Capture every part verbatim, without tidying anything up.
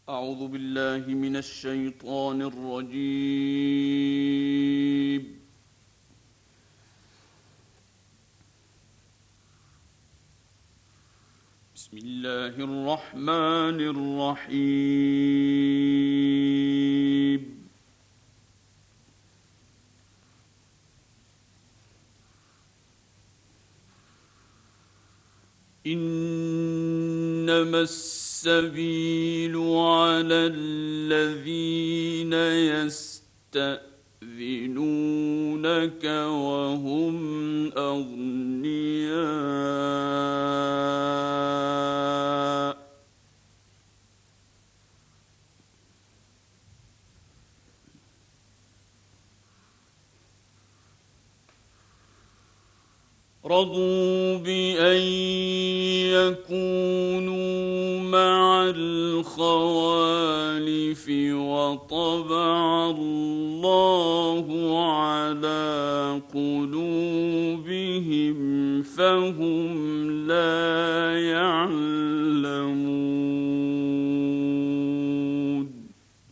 أعوذ بالله من الشيطان الرجيم. بسم الله الرحمن الرحيم. إنما السبيل على الذين يستأذنونك وهم أغنياء رضوا بأن يكونوا مع الخوالف وطبع الله على قلوبهم فهم لا يعلمون.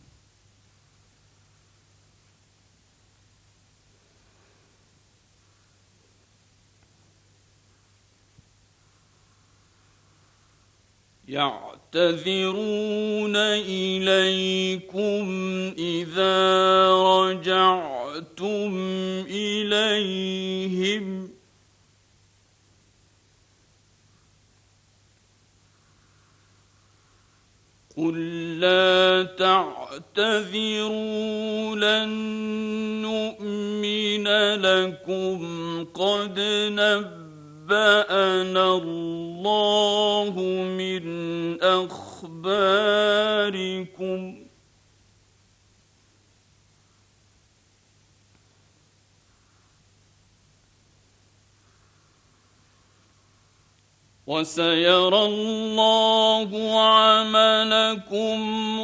يعتذرون إليكم إذا رجعتم إليهم قل لا تعتذروا لن نؤمن لكم قد نبأنا الله من أخباركم وسيرى الله عملكم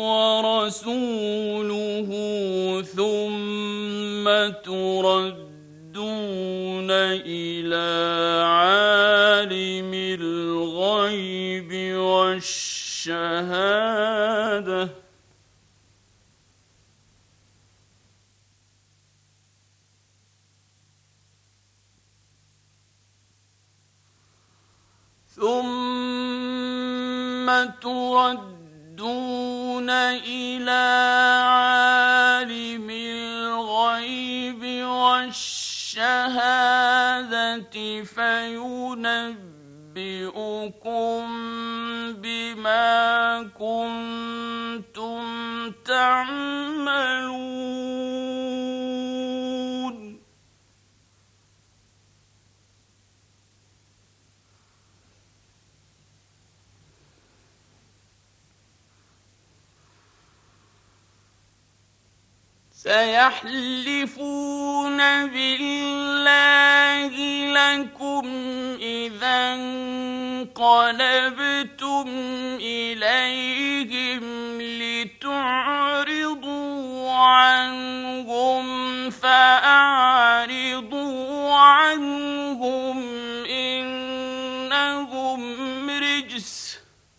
ورسوله ثم تردون إلى عالم الغيب والشهادة ثم تردون إلى عالم الغيب والشهادة فينبئكم بما كنتم تعملون. سيحلفون بالله لكم إذا انقلبتم إليهم لتعرضوا عنهم فأعرضوا عنهم إنهم رجس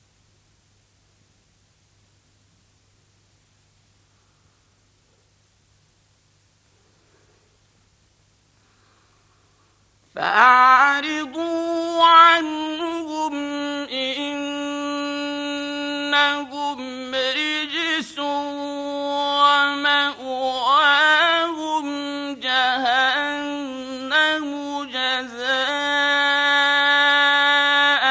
فأعرضوا عنهم إنهم رجس ومأواهم جهنم جزاء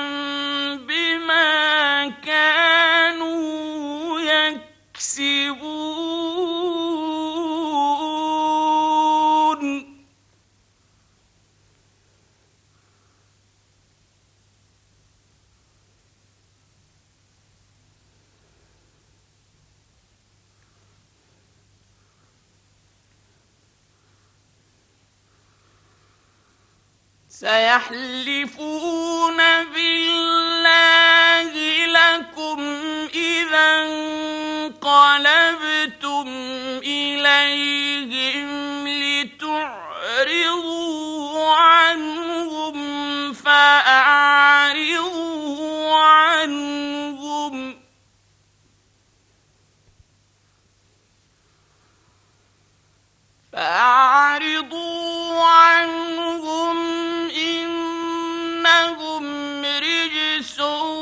بما كانوا يكسبون. سيحلفون بالله لكم إذا انقلبتم إليهم لتعرضوا عنهم فأعرضوا عنهم فأعرضوا عنهم إنهم رجس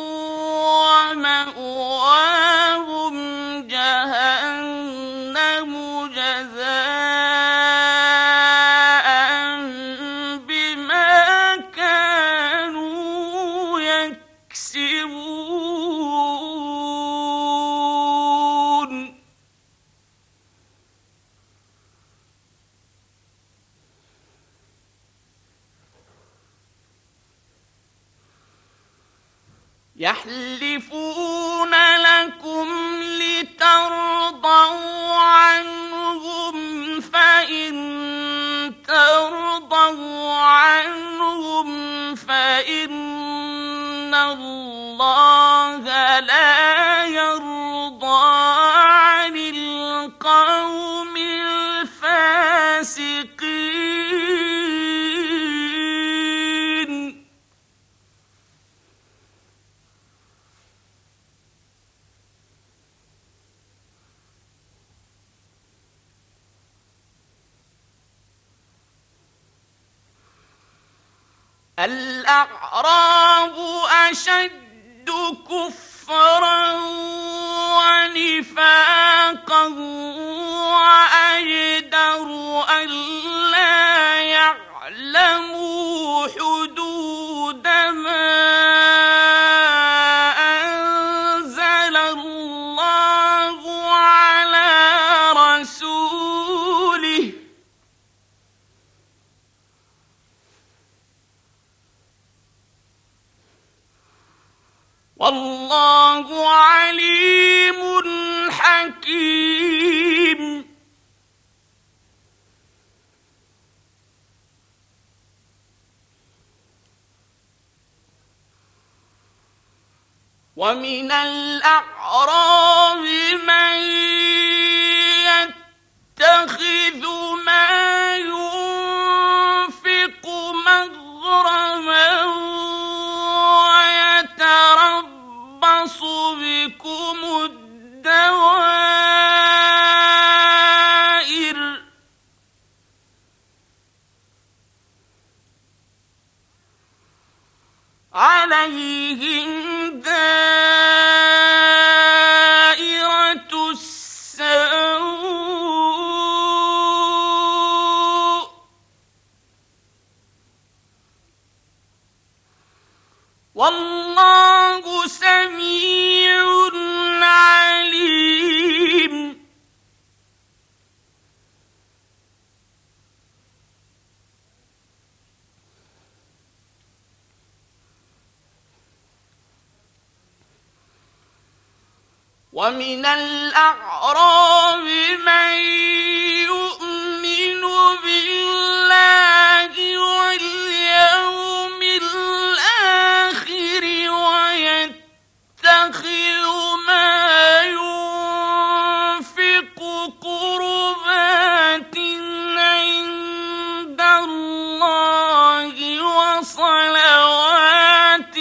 ومأواهم جهنم جزاء بما كانوا يكسبون يحلفون لكم لترضوا عنهم فإن ترضوا عنهم فإن الله لا يرضى عن القوم الفاسقين الأعراب أشد كفرا ونفاقا وأجدر ألا يعلموا حدود ما أنزل الله على رسوله والله عليم حكيم ومن الأعراب من يتخذ ما ينفق مغرما ويتربص بكم الدوائر عليهم دائرة السوء والله سميع عليم ومن الأعراب من يؤمن بالله واليوم الآخر ويتخذ ما ينفق قربات عند الله وصلوات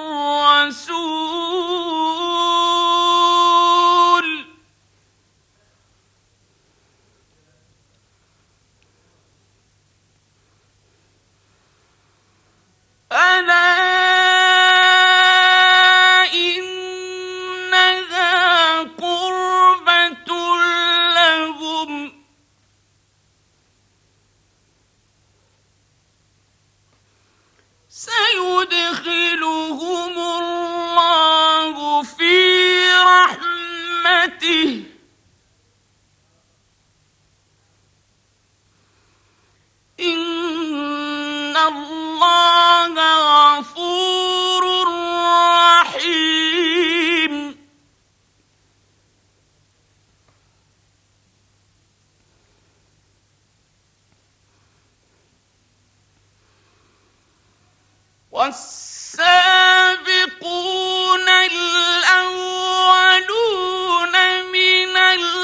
الرسول ألا إنها قربة لهم سيدخلهم الله في رحمته إن الله غفور رحيم والسابقون الأولون من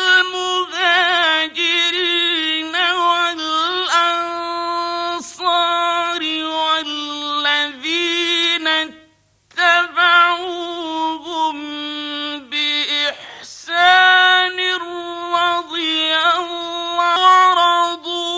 المهاجرين والأنصار والذين اتبعوهم بإحسان رضي الله ورضوا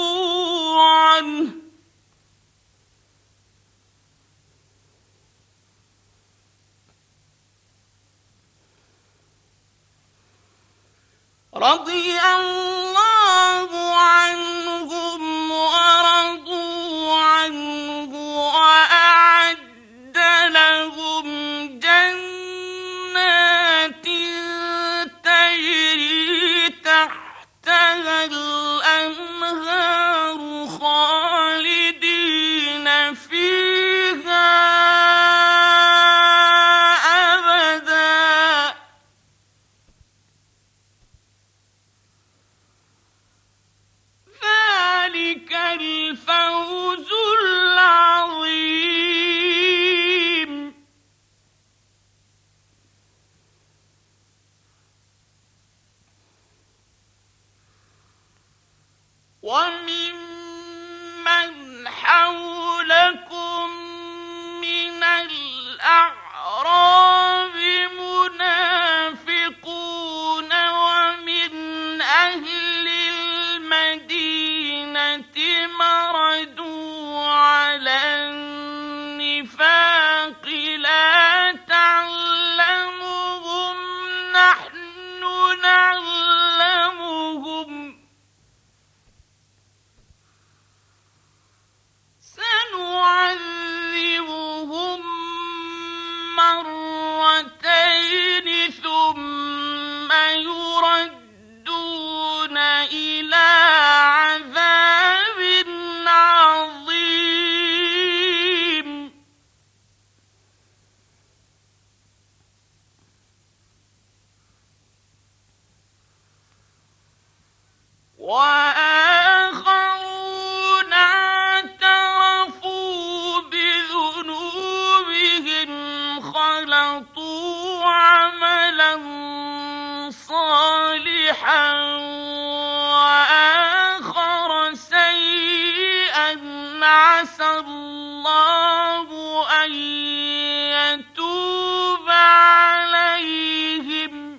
رضي الله عنهم ورضوا عنه وأعد لهم جنات تجري تحتها الأنهار خالدين فيها أبدا ذلك الفوز العظيم. وممن حولكم من الأعراب منافقون ومن أهل المدينة مردوا على النفاق لا تعلمهم نحن نعلمهم سنعذبهم مرتين ثم يردون إلى عذاب عظيم. وآخرون اعترفوا بذنوبهم خلطوا عملا صالحا وآخر سيئا عسى الله أن يتوب عليهم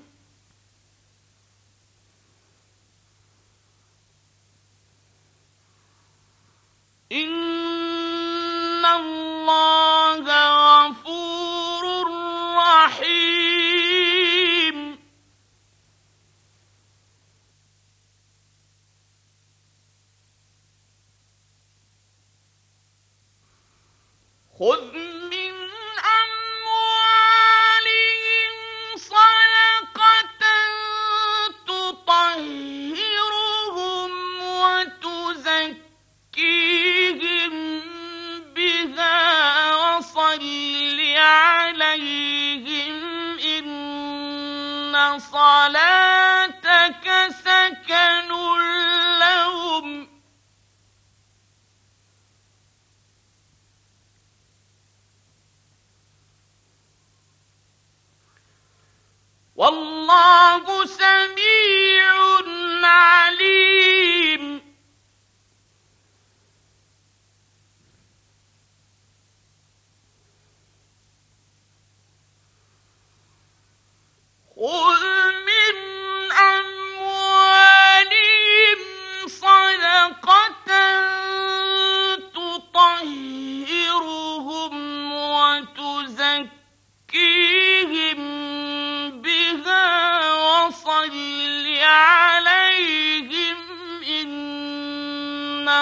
إن الله غفور رحيم. خذ من أموالهم صدقة تطهرهم وتزكيهم بها وصل عليهم إن صلاتك سكن لهم والله سميع عليم. خذ من أموالهم صدقة تطهرهم وتزكيهم بها وصل عليهم إن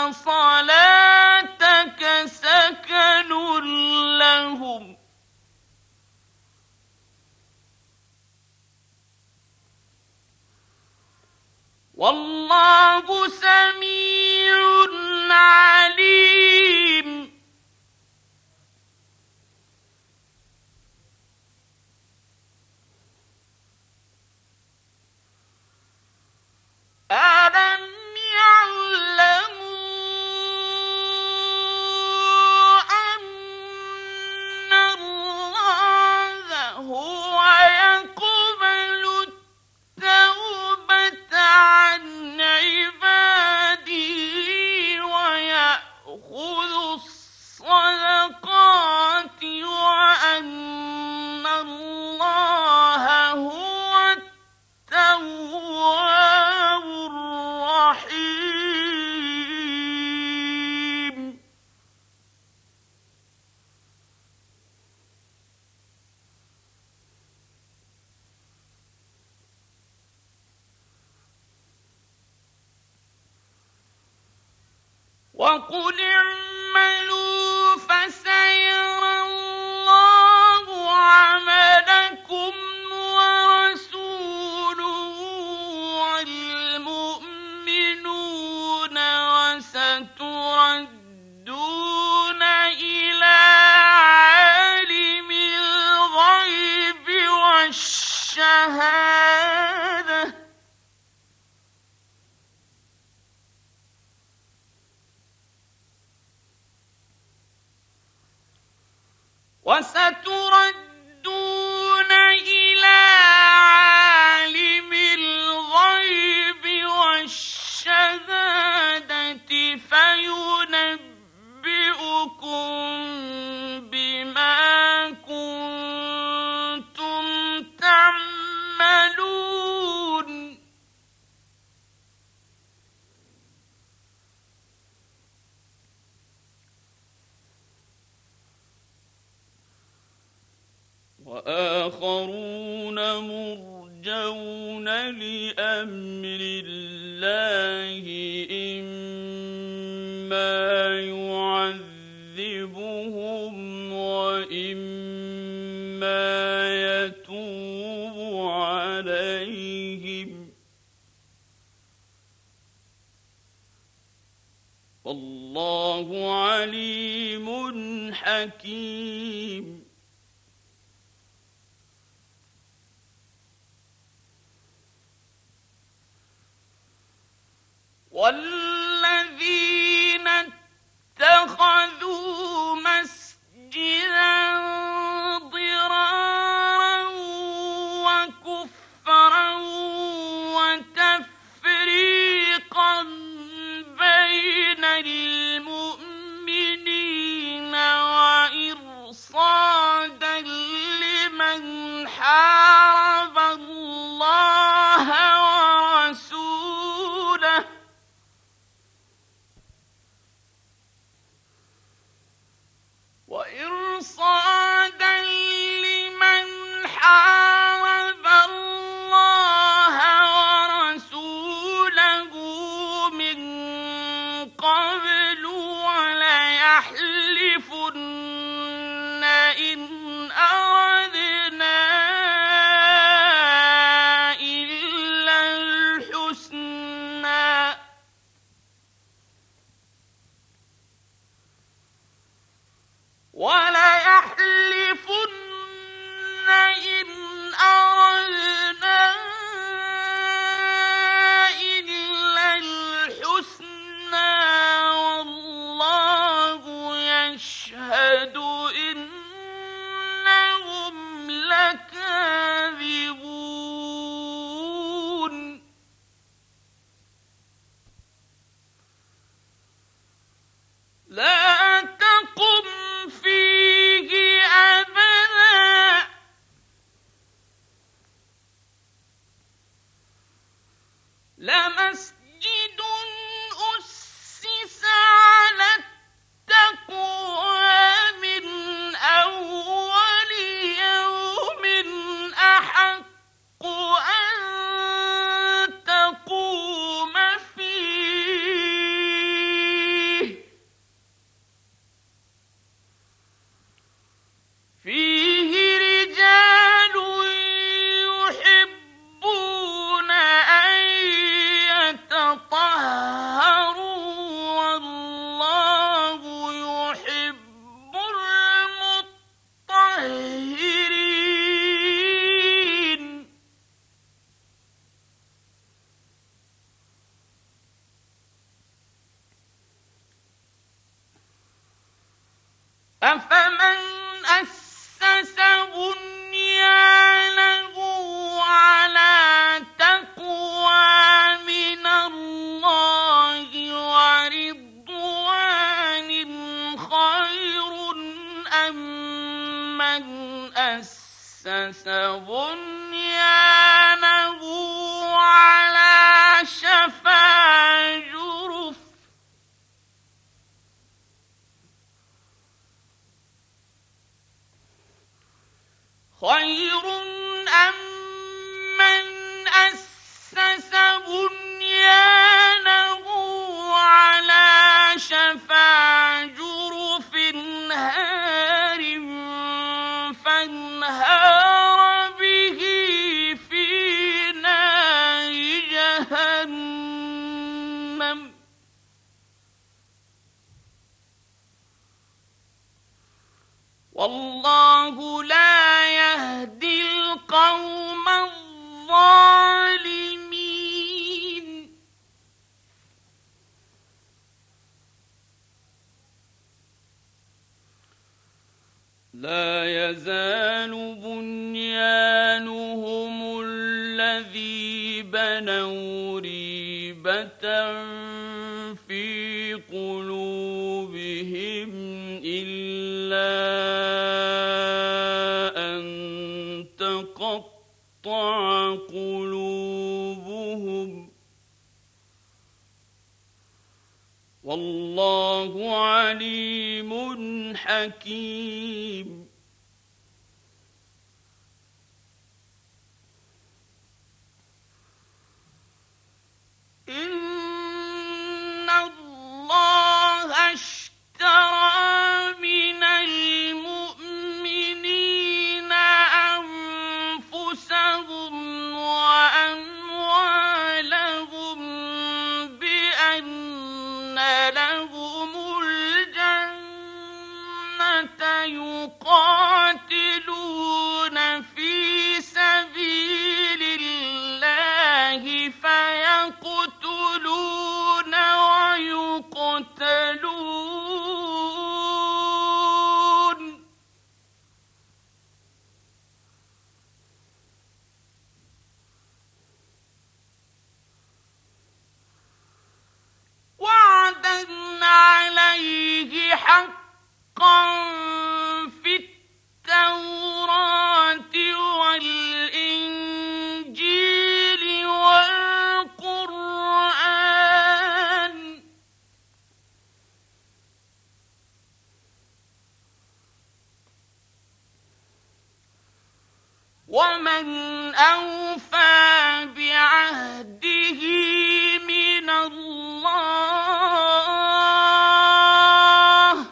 صلاتك سكن لهم والله سميع عليم. ألم يعلموا أن الله هو يقبل التوبة عن عباده وقل اعملوا فسيرى الله عملكم ورسوله والمؤمنون وستردون إلى عالم الغيب والشهادة وستردون إلى عالم الغيب والشهادة فينبئكم بما كنتم تعملون وآخرون مرجون لأمر الله إما يعذبهم وإما يتوب عليهم والله عليم حكيم والذين اتخذوا مسجدا ضرارا وكفرا وتفريقا بين المؤمنين وإرصادا لمن حارب الله ورسوله وإرصادا لمن حارب الله ورسوله من قبل وليحلفن إن أردنا إلا الحسنى وليحلفن إن أردنا إلا الحسنى والله يشهد إنهم لكاذبون لا تقم فيه أبدا لمسجد أسس على التقوى من أول يوم أحق أن تقوم فيه فيه رجال يحبون أن يتطهروا والله يحب المطهرين أفمن أسس بنيانه على تقوى من الله ورضوان خير أم من أسس بنيانه على شفا جرف خير أم من أسس بنيانه على شفا والله لا يهدي القوم الظالمين. لا يزال بنيانهم الذي بنوا ريبة في قلوبهم إلا أن تقطع قلوبهم والله عليم حكيم. إن الله اشترى من المؤمنين أنفسهم وأموالهم بأن لهم الجنة يقاتلون في سبيل الله فيقتلون ويقتلون وعدا عليه حقا في التوراة والإنجيل والقرآن ومن أوفى بعهده من الله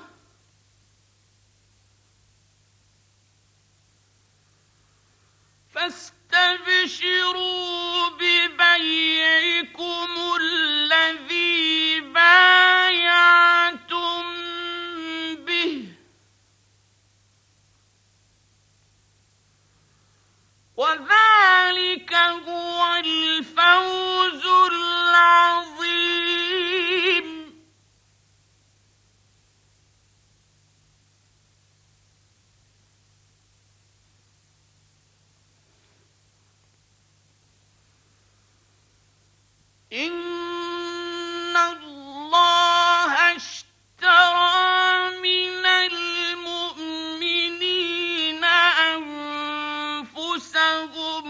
فاستبشروا ببيعكم الذي بايعتم به وذلك هو الفوز العظيم. إن الله اشترى من المؤمنين أنفسهم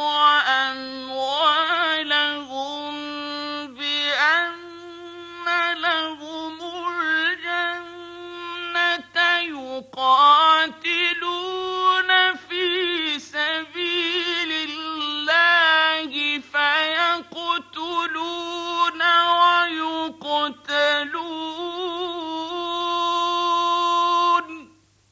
وأموالهم بأن لهم الجنة يقاتلون في سبيل الله فيقتلون ويقتلون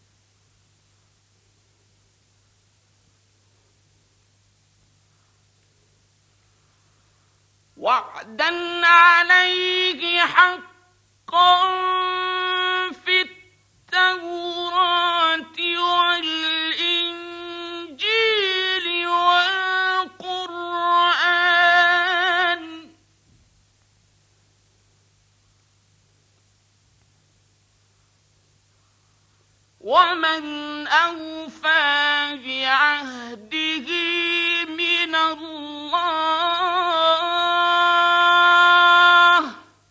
وعدا عليه حقا في التوراة والإنجيل والقرآن ومن أوفى بعهده من الله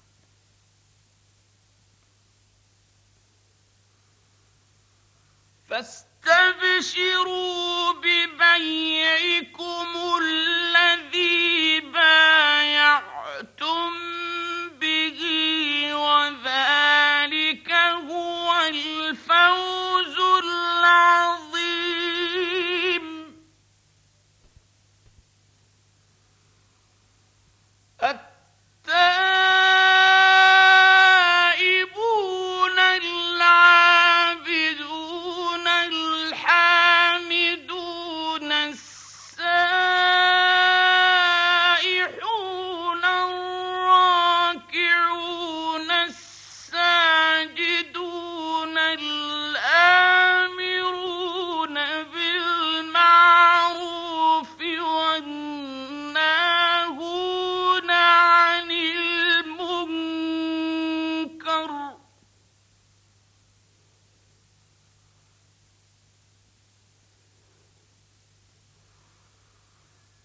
فاستبشروا ببيعكم الذي بايعتم به وذلك هو الفوز العظيم.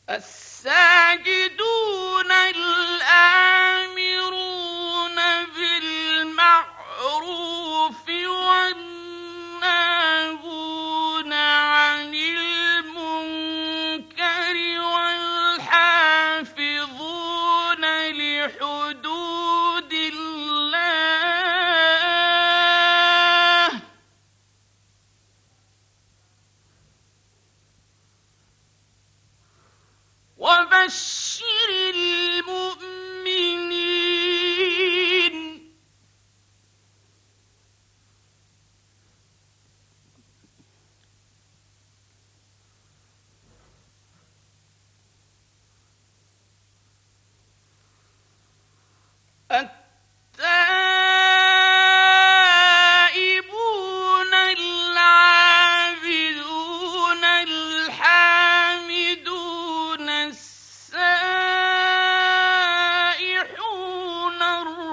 الساجدون الآمرون بالمعروف والناهون عن المنكر والحافظون لحدود الله وبشر المؤمنين. التائبون العابدون الحامدون السائحون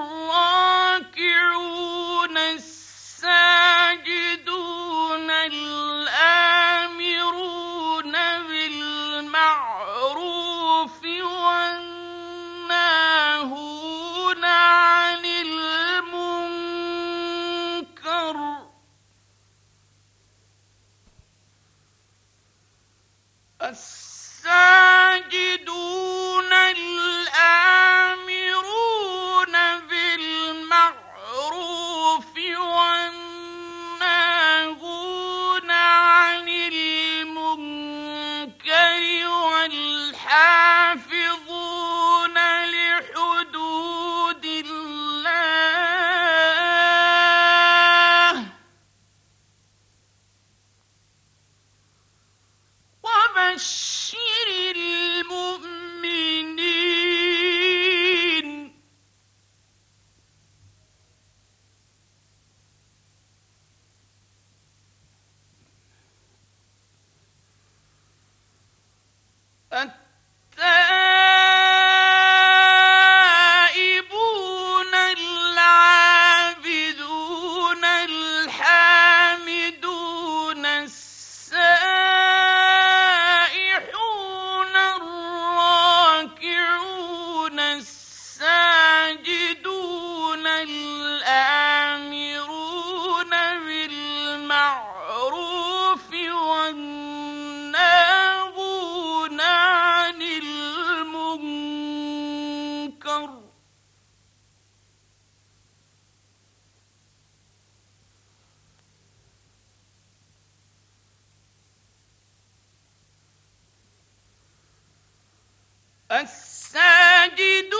الراكعون الساجدون الآمرون بالمعروف والناهون عن المنكر الساجدون الآمرون بالمعروف والناهون عن المنكر والحافظون لحدود الله وبشر المؤمنين. التائبون العابدون الحامدون السائحون الراكعون الساجدون الآمرون بالمعروف والناهون عن المنكر الساجدون